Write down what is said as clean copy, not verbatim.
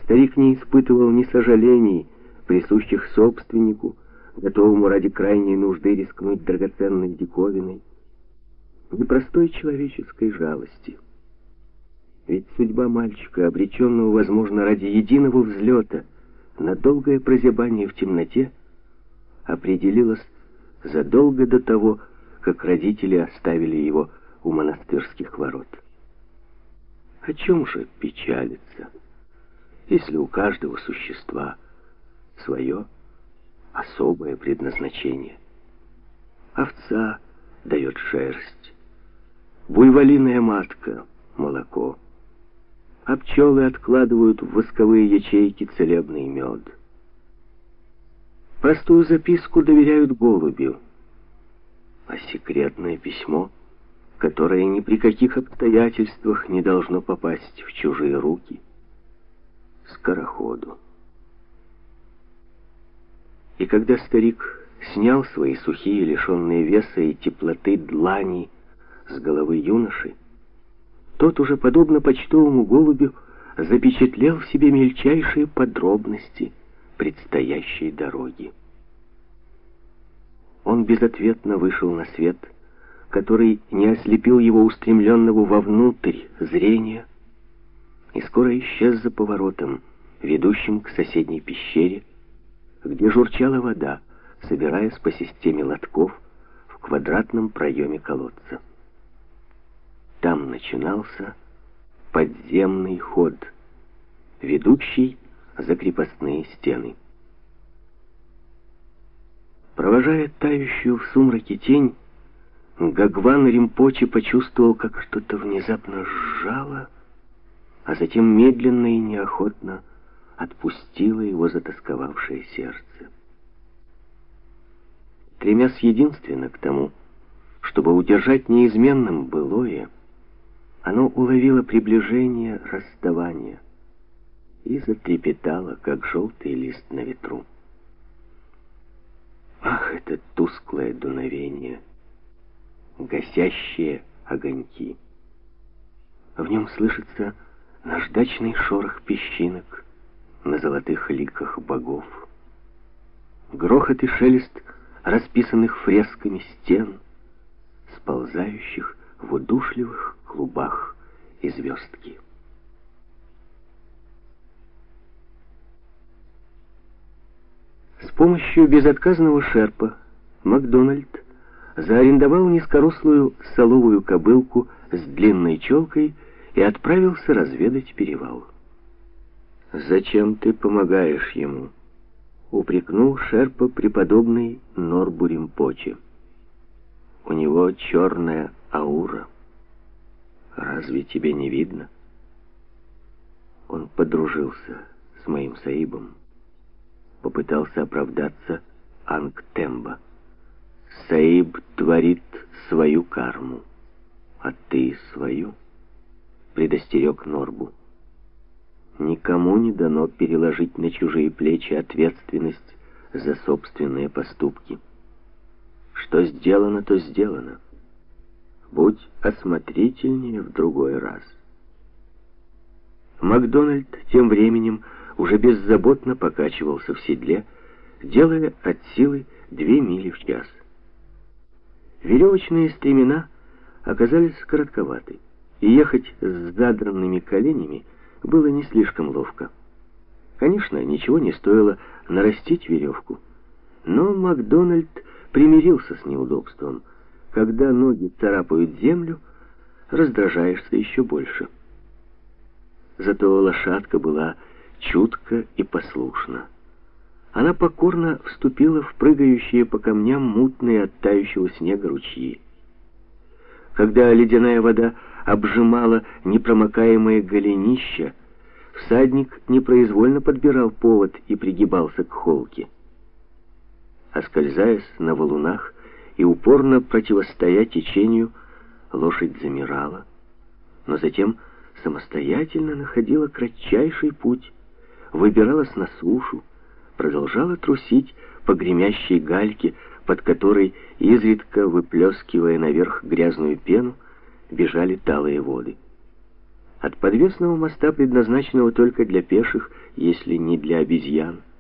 Старик не испытывал ни сожалений, присущих собственнику, готовому ради крайней нужды рискнуть драгоценной диковиной, ни простой человеческой жалости. Ведь судьба мальчика, обреченного, возможно, ради единого взлета на долгое прозябание в темноте, определилась задолго до того, как родители оставили его у монастырских ворот. О чем же печалиться, если у каждого существа свое особое предназначение? Овца дает шерсть, буйволиная матка — молоко, а пчелы откладывают в восковые ячейки целебный мед. Простую записку доверяют голубю, а секретное письмо, которое ни при каких обстоятельствах не должно попасть в чужие руки, скороходу. И когда старик снял свои сухие, лишенные веса и теплоты длани с головы юноши, тот уже, подобно почтовому голубю, запечатлел в себе мельчайшие подробности предстоящей дороги. Он безответно вышел на свет, который не ослепил его устремленного вовнутрь зрения, и скоро исчез за поворотом, ведущим к соседней пещере, где журчала вода, собираясь по системе лотков в квадратном проеме колодца. Там начинался подземный ход, ведущий за крепостные стены. Провожая тающую в сумраке тень, Гагван Ринпоче почувствовал, как что-то внезапно сжало, а затем медленно и неохотно отпустило его затосковавшее сердце. Стремясь единственно к тому, чтобы удержать неизменным былое, оно уловило приближение расставания и затрепетало, как желтый лист на ветру. Ах, это тусклое дуновение, гасящие огоньки! В нем слышится наждачный шорох песчинок на золотых ликах богов, грохот и шелест расписанных фресками стен, сползающих в удушливых клубах и звездки. С помощью безотказного шерпа Макдональд заарендовал низкорослую соловую кобылку с длинной челкой и отправился разведать перевал. «Зачем ты помогаешь ему?» — упрекнул шерпа преподобный Норбу Ринпоче. «У него черная аура. Разве тебе не видно?» Он подружился с моим Саибом. Попытался оправдаться Ангтемба. «Саиб творит свою карму, а ты свою», — предостерег Норбу. «Никому не дано переложить на чужие плечи ответственность за собственные поступки. Что сделано, то сделано. Будь осмотрительнее в другой раз». Макдональд тем временем уже беззаботно покачивался в седле, делая от силы 2 мили в час. Веревочные стремена оказались коротковаты, и ехать с задранными коленями было не слишком ловко. Конечно, ничего не стоило нарастить веревку, но Макдональд примирился с неудобством. Когда ноги царапают землю, раздражаешься еще больше. Зато лошадка была чутка и послушна. Она покорно вступила в прыгающие по камням мутные от тающего снега ручьи. Когда ледяная вода обжимала непромокаемые голенища, всадник непроизвольно подбирал повод и пригибался к холке. Оскользаясь на валунах и упорно противостоя течению, лошадь замирала, но затем самостоятельно находила кратчайший путь, выбиралась на сушу, продолжала трусить по гремящей гальке, под которой, изредка выплескивая наверх грязную пену, бежали талые воды. От подвесного моста, предназначенного только для пеших, если не для обезьян?